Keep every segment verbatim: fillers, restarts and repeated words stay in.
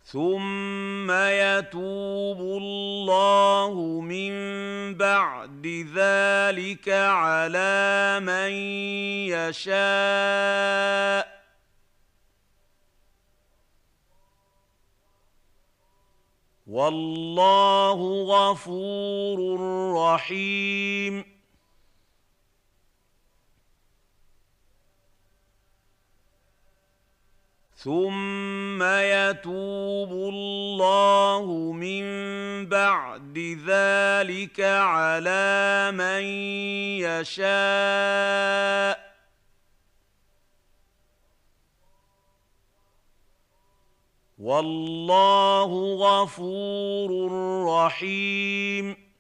ثم يتوب الله من بعد ذلك على من يشاء والله غفور رحيم. ثم يتوب الله من بعد ذلك على من يشاء والله غفور رحيم.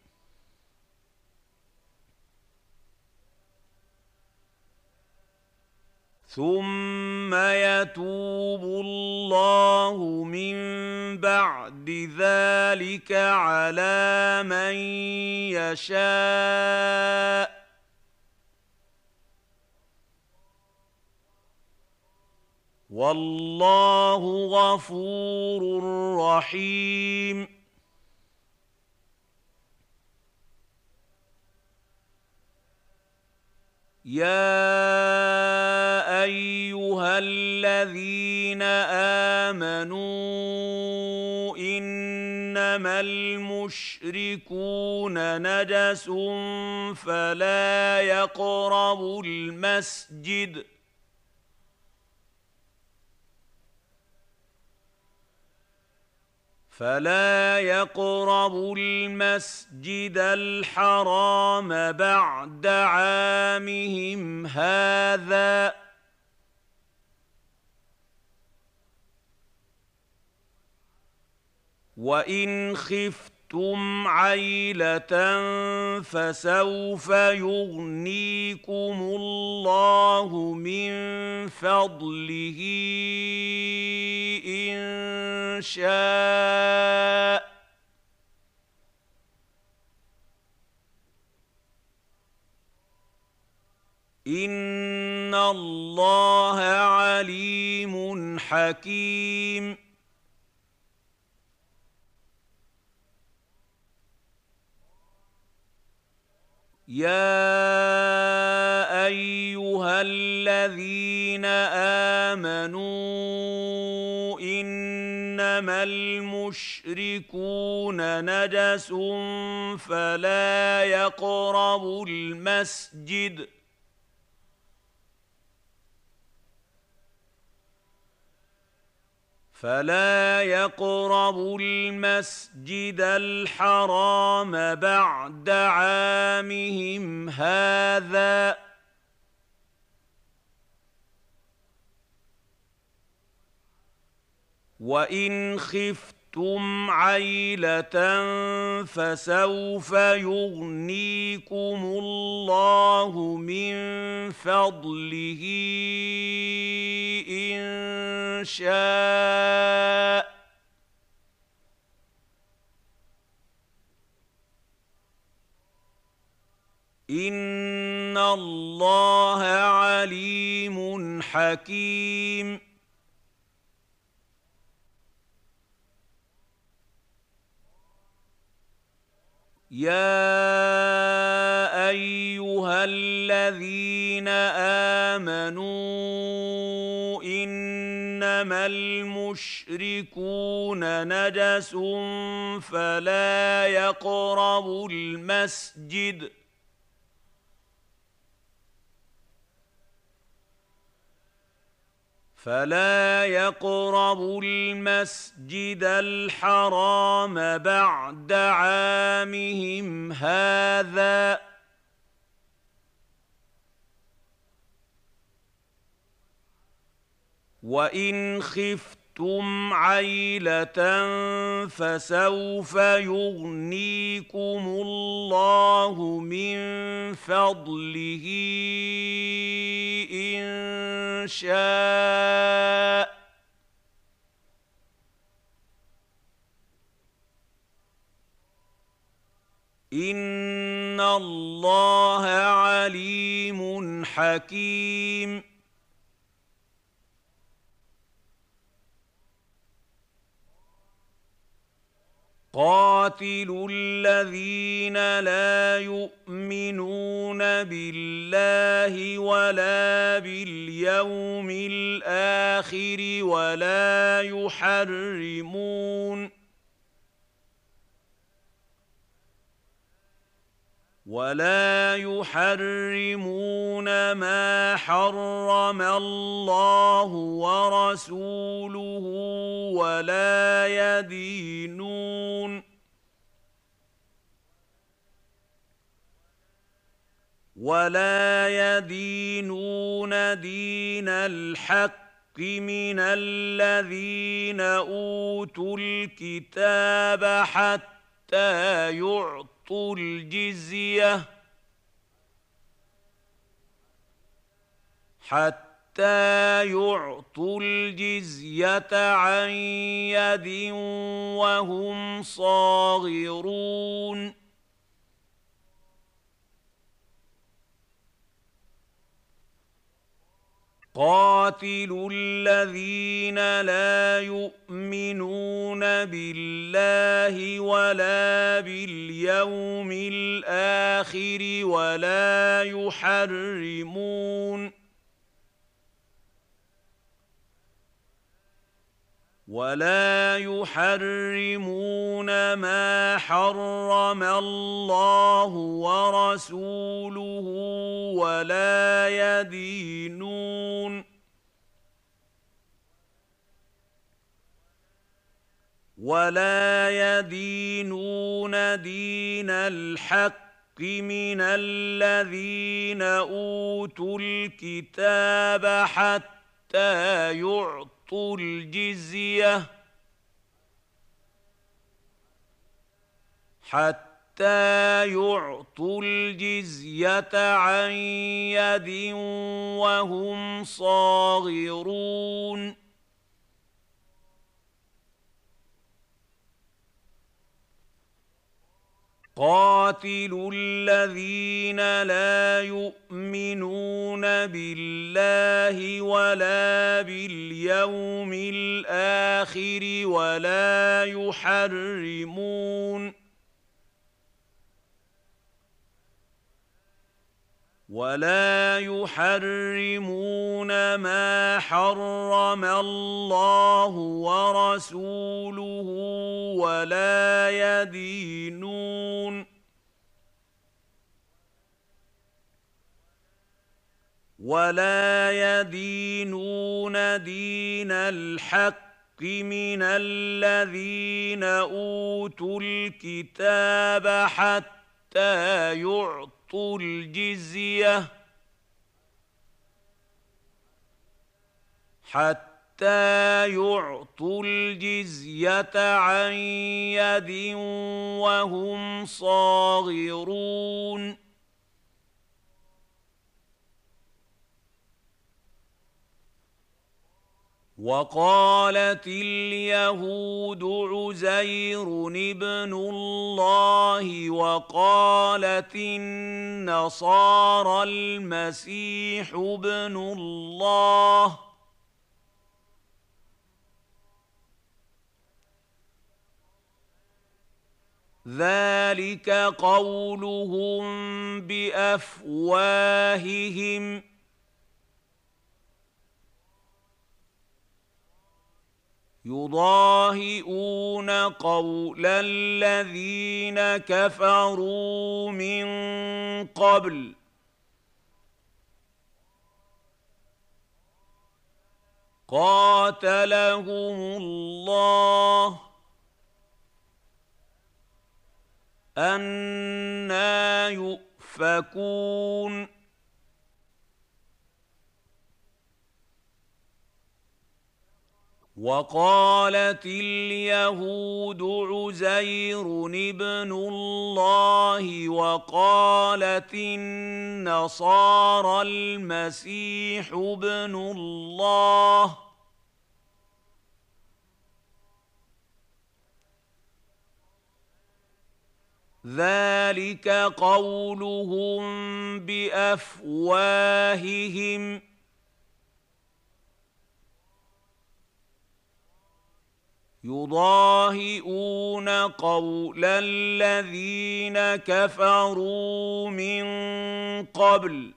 ثم يتوب الله من بعد ذلك على من يشاء والله غفور رحيم. يا أيها الذين آمنوا إنما المشركون نجس فلا يقربوا المسجد فلا يقربوا المسجد الحرام بعد عامهم هذا وإن خفتم عيلة فسوف يغنيكم الله من فضله إن شاء إن الله عليم حكيم. يا أيها الذين آمنوا إنما المشركون نجس فلا يقربوا المسجد فلا يقربوا المسجد الحرام بعد عامهم هذا وإن خفتم عيلة فسوف يغنيكم الله من فضله إن شاء إن الله عليم حكيم. يا أيها الذين آمنوا إنما المشركون نجس فلا يقربوا المسجد فلا يقربوا المسجد الحرام بعد عامهم هذا وإن خفتم عيلة فسوف يغنيكم الله من فضله إن شاء إن الله عليم حكيم. يا قاتلوا الذين لا يؤمنون بالله ولا باليوم الآخر ولا يحرمون ولا يحرمون ما حرم الله ورسوله ولا يدينون ولا يدينون دين الحق من الذين أوتوا الكتاب حتى يعطوا الجزية حتى يعطوا الجزية عن يد وهم صاغرون قاتلوا الذين لا يؤمنون بالله ولا باليوم الآخر ولا يحرمون ولا يحرمون ما حرم الله ورسوله ولا يدينون ولا يدينون دين الحق من الذين أوتوا الكتاب حتى يعطوا الجزية حتى يعطوا الجزية عن يد وهم صاغرون قاتلوا الذين لا يؤمنون بالله ولا باليوم الآخر ولا يحرمون ولا يحرمون ما حرم الله ورسوله ولا يدينون ولا يدينون دين الحق من الذين أوتوا الكتاب حتى يعطوا الجزية حتى يعطوا الجزية عن يد وهم صاغرون وقالت اليهود عزير ابن الله وقالت النصارى المسيح ابن الله ذلك قولهم بأفواههم يضاهئون قول الذين كفروا من قبل قاتلهم الله أنى يؤفكون وقالت اليهود عزير ابن الله وقالت النصارى المسيح ابن الله ذلك قولهم بأفواههم يضاهئون قول الذين كفروا من قبل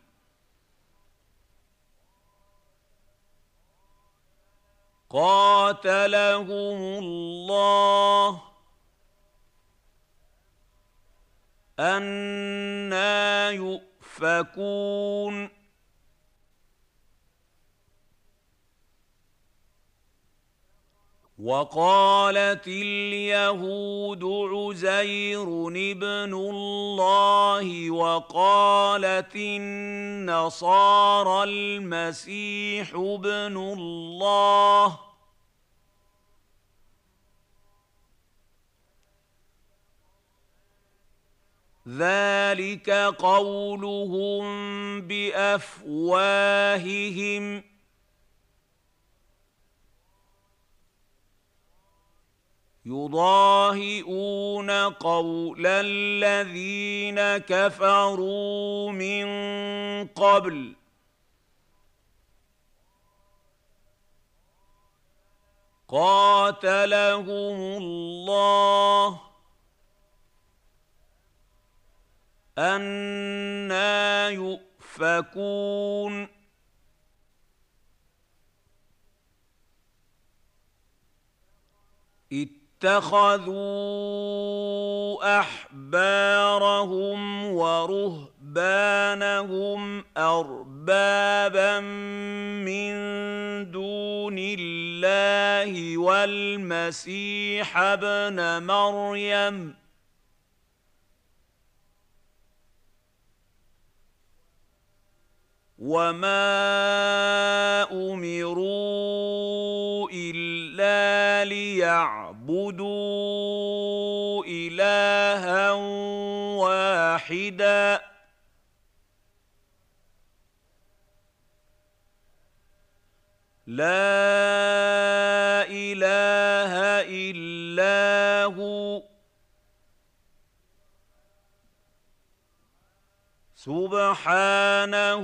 قاتلهم الله أنى يؤفكون وقالت اليهود عزير ابن الله وقالت النصارى المسيح ابن الله ذلك قولهم بأفواههم يضاهئون قول الذين كفروا من قبل قاتلهم الله أنى يؤفكون اتخذوا أحبارهم ورهبانهم أربابا من دون الله والمسيح ابن مريم وما أمروا إلا ليعبدوا إلها واحدا لا إله إلا هو سبحانه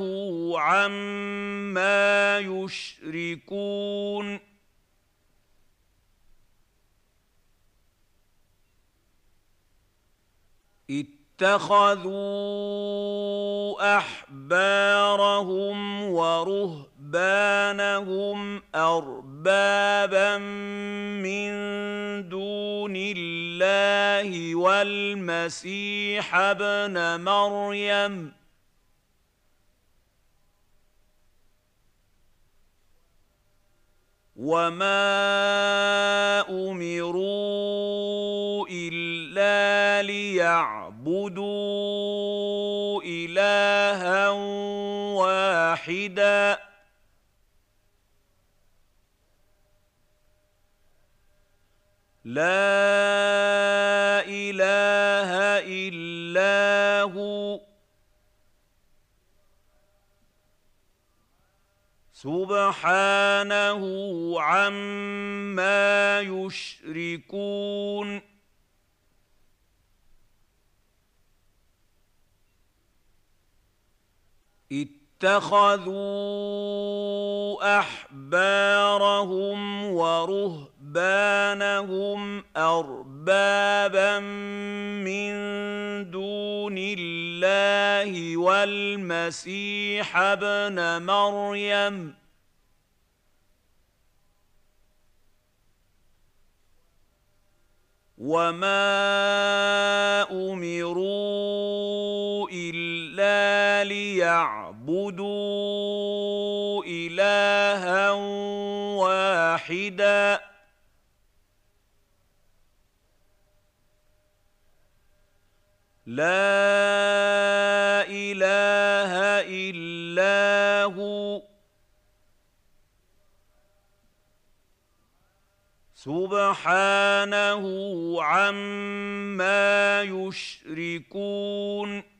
عما يشركون اتخذوا أحبارهم ورهبانهم أربابا من دون الله والمسيح ابن مريم وما أمروا إلا ليعبدوا إلها واحدا لا إله إلا هو سبحانه عما يشركون اتخذوا أحبارهم ورهبانهم أربابا من دون الله والمسيح ابن مريم وما أمروا إلا ليعبدوا إلها واحدا لا إله إلا هو سبحانه عما يشركون